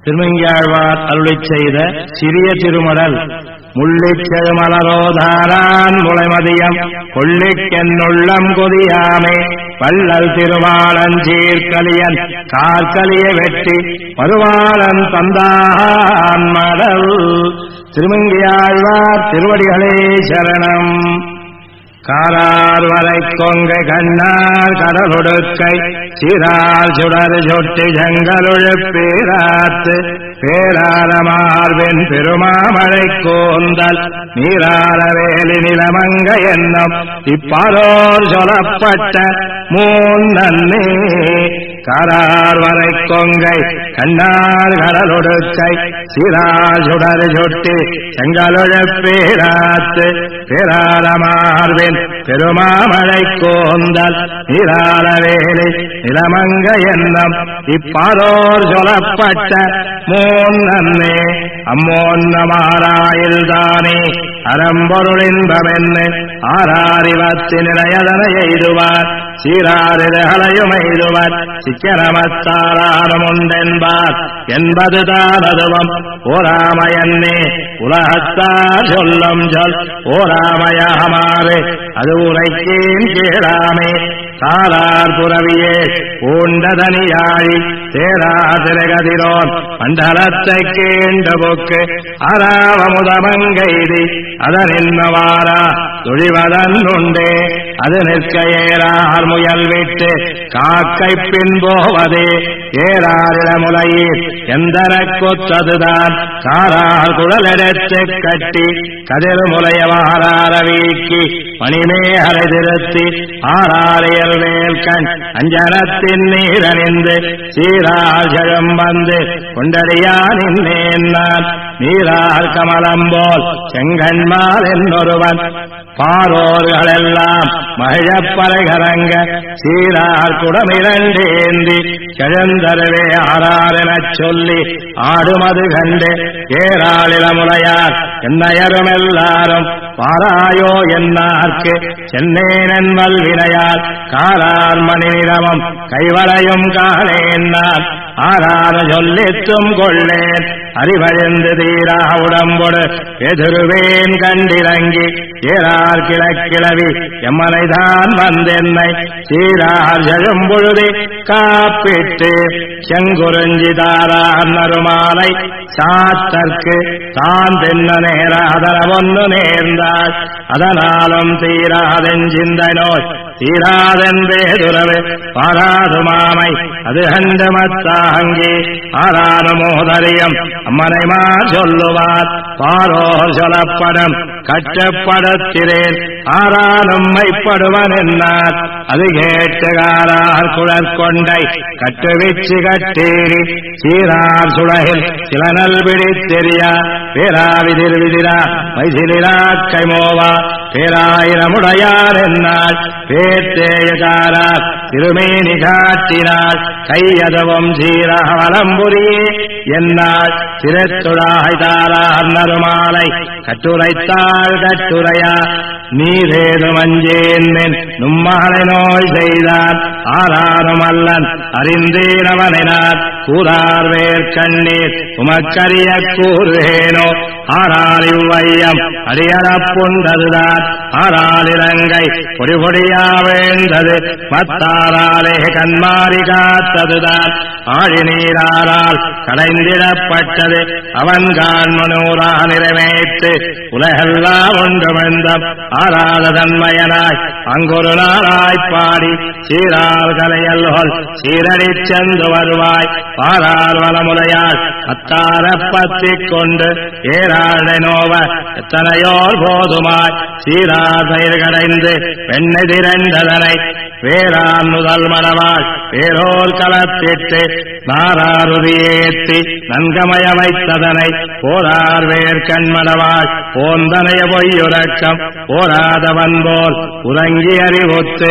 திருமங்கையாழ்வார் அருளிச் செய்த சிறிய திருமடல். முள்ளிச்செழு மலரோதாரான் முளைமதியம் கொள்ளிக்கென்னுள்ளம் கொதியாமே வள்ளல் திருவாளஞ்சீர்கலியன் கார்கலிய வெட்டி மறுவாளன் தந்தான் மடல். திருமங்கையாழ்வார் திருவடிகளே சரணம். காரார் வரை கொங்கை கண்ணார் கடலொடுக்கை சீரார் சுடர் சொட்டி ஜங்களுழு பேராத்து பேராரமார்பின் பெருமாமழை கோந்தல் நீரார வேலி நிலமங்க என்னும் இப்பாரோர் சொல்லப்பட்ட மூன்னே. காரார் வரை கொங்கை கண்ணார் கடலொடுக்கை சீரார் சுடர் சொட்டி செங்கலுழு பேராத்து பேராரமார்பின் பெருமாமழை கோந்தல் நீரார வேலி நிலமங்க என்னும் இப்பாரோர் சொல்லப்பட்ட மூன்னே. அம்மோன்னமாராயில்தானே அறம்பொருளின்பமென்னு ஆறாரிவத்தி நிலையதனை எய்துவார் சீராரிதகளையும் எய்துவர் சிக்கனமத்தாரானுமுண்டென்பார் என்பது தானதுவம் ஓராமையன்னே உலகத்தார் சொல்லும் சொல் ஓராமையமாறு அது உரைக்கேன் கேளாமே. காலார் புறவியே பூண்டதனியாழி தேரா திரகதிரோன் மண்டலத்தை கேண்ட போக்கு அராவமுதமங்கைதி அதனின்மவாரா துழிவதன் உண்டே. அது நிற்க ஏறார் முயல் விட்டு காக்கை பின் போவதே ஏறாரிடமுலையீர் எந்தர கொத்ததுதான் காரார் குழலெடுத்து கட்டி கதிர் முலையவாரார வீக்கி மணிமேகலை திருத்தி ஆறாரியல் வேல் கண் அஞ்சனத்தின் நீரணிந்து சீரார் ஜெயம் வந்து கொண்டடியான் நான் நீரார் கமலம் போல் செங்கண்மால் என்னொருவன் பாரோர்களெல்லாம் மகிழப்பறைகரங்க சீரார் குடமிரண்டேந்தி கிழந்தரவே ஆறாரெனச் சொல்லி ஆடுமது கண்டு ஏறாளிலமுலையார் என்னையருமெல்லாரும் பாராயோ என்னார்க்கு சென்னேனன் வல்வினையால் காரார் மணி நிறமும் கைவளையும் காணேன் நான் ஆறார சொல்லித்தும் கொள்ளேன் அறிவழிந்து தீரா உடம்பொடு எதிர்வேன் கண்டிறங்கி ஏறார் கிழக்கிழவி எம்மனைதான் வந்தென்னை சீரார் ஜெழும் பொழுதே காப்பிட்டு செங்குறிஞ்சி தாரார் நறுமாலை சாத்தற்கு தான் தென்ன நேராதரவொன்னு நேர்ந்தாள் அதனாலும் தீராதென் சிந்தை நோய் தீராதென்பேதுறவு பாராது மாமை அது கண்ட மத்தாங்கி ஆறாறு மோதரியம் அம்மனைமா சொல்லுவார் பாரோர் சொல்லப்படும் கட்டப்படத்திரேன் ஆறாலும் மைப்படுவன் என்னார் அது கேட்டுகாரார் குழற்கொண்டை கட்டுவிச்சு கட்டேறி சீரார் சுழகில் சில நல்பிடி தெரியா பேராவிதிர் விதிரா மைசிலிரா கைமோவா பேராயிரமுடையார் என்னால் பேர்த்தேயகாரார் திருமேனி காட்டினாள் கையதவும் சீராக வலம்புரியே என்னால் திறத்துழாய்தாரார் நறுமாலை கட்டுரைத்தாள் கட்டுரையா நீரேது மஞ்சேன் நும்மாலை நோய் செய்தார் ஆறாரும் அல்லன் அறிந்தேனவனார் கூறார் வேர்கண்ணீர் உமக்கரிய கூறுவேனோ ஆறாரிவ்வையம் அடியளப்புண்டதுதான் ஆறாளிரங்கை பொடி பொடியா வேண்டது மத்தாராலே கண்மாறி காத்ததுதான் ஆழி நீராரால் கடைந்திடப்பட்டது அவன் காண்மனூரா நிறைவேற்று உலகெல்லாம் ஒன்றுமெந்தம் ஆறாத தன்மையனாய் அங்கொரு நாளாய்ப்பாடி சீரார் கலையல்கொள் சீரடி சென்று வருவாய் பாரார் வளமுலையாள் அத்தாரப்பத்திக் கொண்டு ஏராளனோவ எத்தனையோர் போதுமாய் சீரார் பயிர் கடைந்து பெண்ணை திரண்டதனை வேறான் முதல் மணவாள் வேறோர் கலத்திட்டு நாராருதியேத்தி நன்கமய வைத்ததனை போரார் வேர்கண்மணவாள் போந்தனைய பொய்யுறக்கம் போராதவன் போல் உறங்கி அறிவுத்து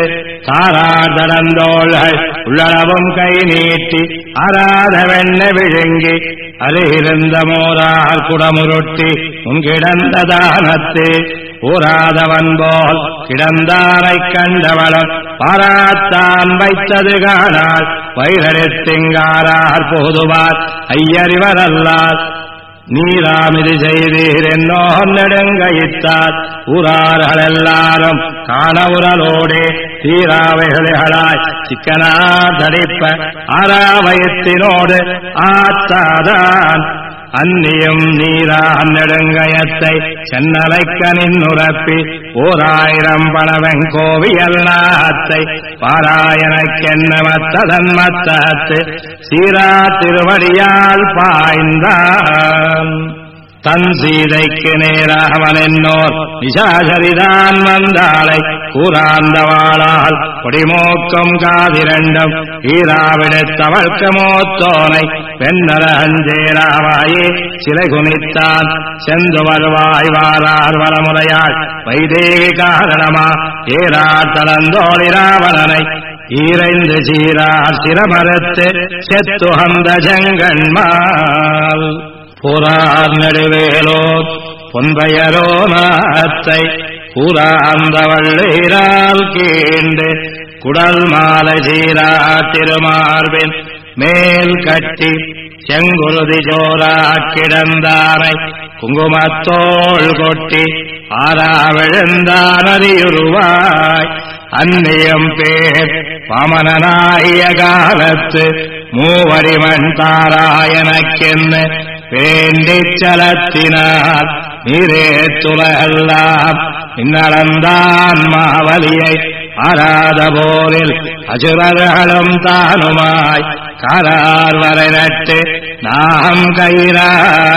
தாராதடந்தோள்கள் உள்ளளவும் கை நீட்டி ஆராத வெண்ண விழுங்கி அருகிருந்த மோரார் குடமுருட்டி உங்கிடந்த தானத்து ஊராதவன் போல் கிடந்தாரை கண்டவளம் பாராத்தான் வைத்தது காணால் வைரத்திங்காரார் போதுவார் ஐயறிவரல்லார் நீராமிது செய்தீர் என்னோ நெடுங்கயித்தார் ஊரார்கள் எல்லாரும் காணவுரலோடே தீராவைகளாய் சிக்கனா தடிப்ப ஆராவயத்தினோடு ஆத்தாதான் அந்நியும் நீரா நெடுங்கயத்தை சென்னலைக்க நின்னுரப்பி 1000 பணவெங்கோவியல்லாத்தை பாராயணக்கென்ன மத்ததன் மத்தத்து சீரா திருவடியால் பாய்ந்தான் தன் சீதைக்கு நேராவன் என்னோர் நிசாசரிதான் வந்தாளை கூறாந்தவாளால் கொடிமோக்கம் காதிரண்டும் ஈராவிடத்தவழ்க்க மோத்தோனை வெண்ணர அஞ்சேராவாயே சிலை குனித்தான் செந்து வருவாய் வாரார் வரமுறையாள் வைதேகி காரணமா ஏறார் தளந்தோழி ராவணனை ஈரைந்து சீரார் சிரமரத்து செத்துகந்த செங்கண்மால் புறார் நடுவேலோ பொன்பயரோ நாத்தை கூறாந்தவள்ளீரால் கீண்டு குடல் மாலை சீரா திருமார்பின் மேல் கட்டி செங்குருதி ஜோரா கிடந்தானை குங்குமத்தோள் கொட்டி ஆறாவிழுந்தான் அறியுருவாய் அந்நியம் பேர் பாமனாகிய காலத்து மூவடிமண் தாராயனக்கென்ன வேண்டிச் சலத்தினார் நீரே துலகெல்லாம் இன்னளந்தான் மாவலியை ஆராத போரில் அசுரர்களும் தானுமாய் காரார் வரை நட்டு நாம் கயிறா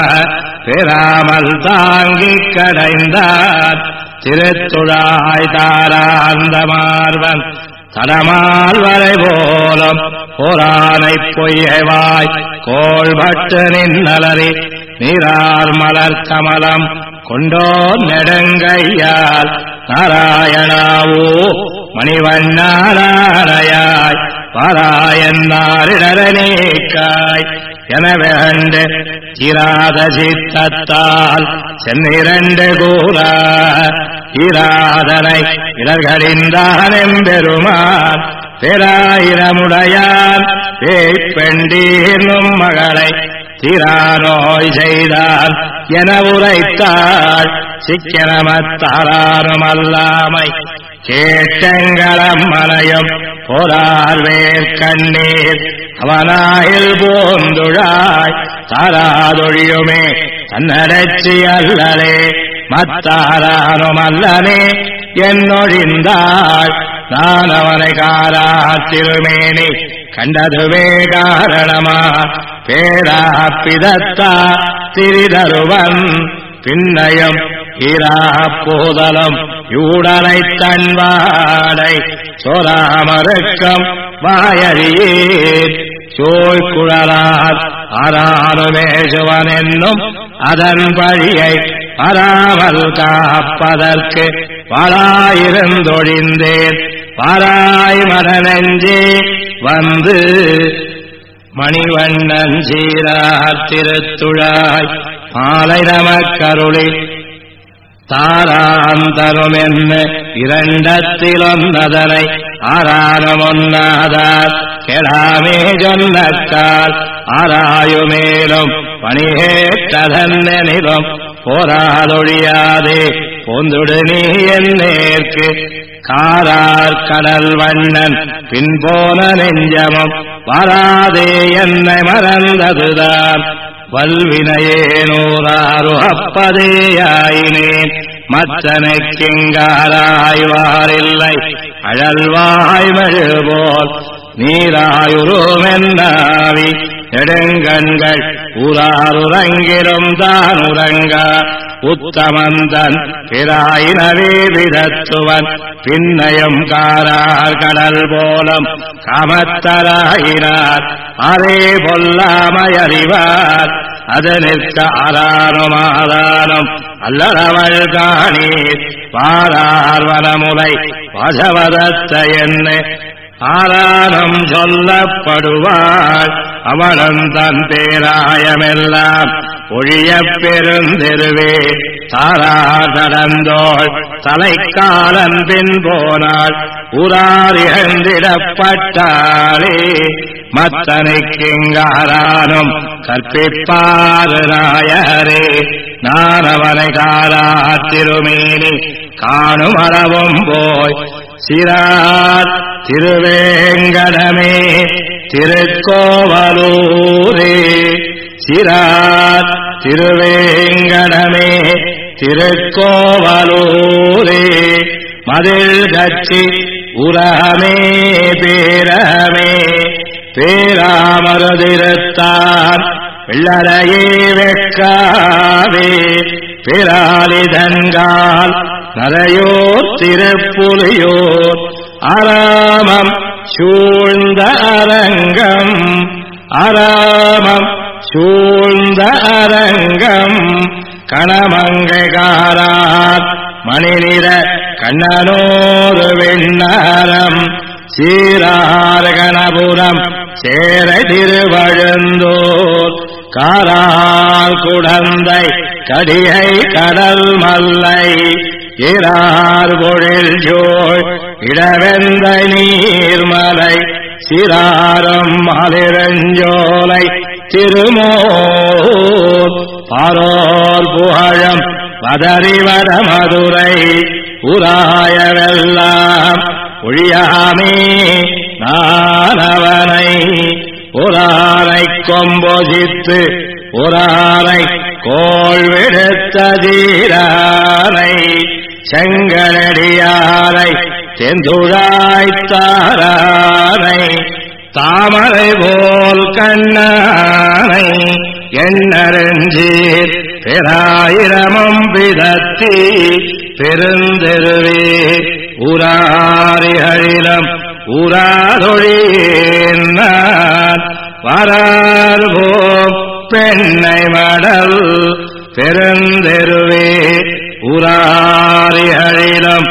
பெறாமல் தாங்கிக் கடைந்தார் திருத்துழாய் தாராந்த மார்பன் தடமால் வரை போலும் போரானை பொய்யவாய் கோள்பட்டு நின்னலறி நீரார் மலர் கமலம் கொண்டோ நெடுங்கையால் நாராயணாவோ மணிவண்ணாராயாய் பாராயன்னாரிடரனேக்காய் எனவேண்டு இராத சித்தத்தால் சென்னிரண்டு கூறா இராதனை இடர்களின்றான் எம்பெருமான் பேராயிரமுடையான் பேய்பெண்டீர்னும் மகளை திரானோய் செய்தான் என உரைத்தாள் சிக்கனமத்தாரானும் அல்லாமை கேட்டங்களம் மலையும் போரார் வேர்க்கண்ணீர் அவனாயில் போந்துழாய் தாராதொழியுமே தன்னடச்சி அல்லலே மத்தாரானும் அல்லனே என்னொழிந்தாள் நான் அவனை காரா திருமேனி கண்டதுவே காரணமா பேரா பிதத்தா திரிதருவன் பின்னயம் ஈரா போதலம் யூடனை தன்வாடை சோராமருக்கம் வாயறியீர் சோய்குழலார் ஆரானுமேசுவன் என்னும் அதன் வழியை வராமல் காப்பதற்கு வாழாயிருந்தொழிந்தேன் பாராய் மனநெஞ்சே வந்து மணிவண்ணன் சீரார் திருத்துழாய் மாலை நமக்கருளி தாராந்தரும் என்ன இரண்டத்திலொன்னதனை ஆரானமொன்னாதார் கெடாமே சொன்னக்கால் ஆராயுமேலும் பணிகேட்டதன்னிலும் போராதொழியாதே போந்துடு நீ என்னேற்கு காரார் கடல் வண்ணன் பின்போன நெஞ்சமும் வராதே என்னை மறந்ததுதான் வல்வினையேனூராரு அப்பதேயாயினேன் மற்றனைக்கிங்காராய்வாரில்லை அழல்வாய்மழு போல் நீராயுருமென்னாவி நெடுங்கண்கள் ஊராருறங்கிலும் தான் உறங்கா உத்தமந்தன் பிராயினவே விதத்துவன் பின்னயம் காரார் கடல் போலும் காமத்தராயினார் அரே பொல்லாமையறிவார் அது நிற்க ஆரானும் ஆதாரம் அல்லறவள் காணீர் பாரார் வனமுலை வசவதத்த என்ன ஆரானம் சொல்லப்படுவாள் அவளும் தன் பேராயமெல்லாம் ஒழியப் பெருந்தெருவே தாரார் நடந்தோள் தலைக்காலன் பின் போனாள் உரார் இழந்திடப்பட்டாளே மத்தனைக்கிங்காரானும் கற்பிப்பாறு ராயரே நானவனை காரார் திருமேனி காணும் அளவும் போய் சிறார் திருவேங்கடமே திருக்கோவலூரே சிறார் திருவேங்கடமே திருக்கோவலூரே மதில் கட்சி உரமே பேரமே பேராமருதிருத்தான் வெள்ளரையே வெக்காவே பேராலிதன்கால் நரையோர் திருப்புலியோர் அராமம் சூழ்ந்த அரங்கம் அராமம் சூழ்ந்த அரங்கம் கணமங்கைகாரார் மணிநிற கண்ணனோரு வெண்ணாரம் சீரார் கணபுரம் சேர திருவழுந்தோர் காரால் குடந்தை கடிகை கடல் மல்லை இரார் பொழில் ஜோள் இடவெந்த நீர்மலை சிறாரம் மலிரஞ்சோலை திருமோர் பாரோர் புகழம் வதறிவட மதுரை உராயவெல்லாம் ஒழியாமே நானவனை ஒராரை கொம்பொசித்து ஒராரை கோள் விடுத்த தீரானை செங்கலடியாரை தெந்துழாய்த்தாரானை தாமரை போல் கண்ணானை எண்ணறிஞ்சீர் பெராயிரமும் பிதத்தி பெருந்தெருவே உராரிகளிடம் உராதொழியினான் வரார்வோம் பெண்ணை மடல் பெருந்தெருவே உராரிகளிடம்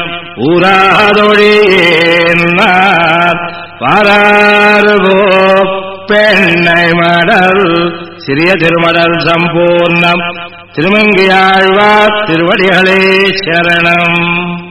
உராதொழியினான் வரார்வோம் பெண்ணை மடல் சிறிய திருமடல் சம்பூர்ணம் திருமங்கியாழ்வார் திருவடிகளே சரணம்.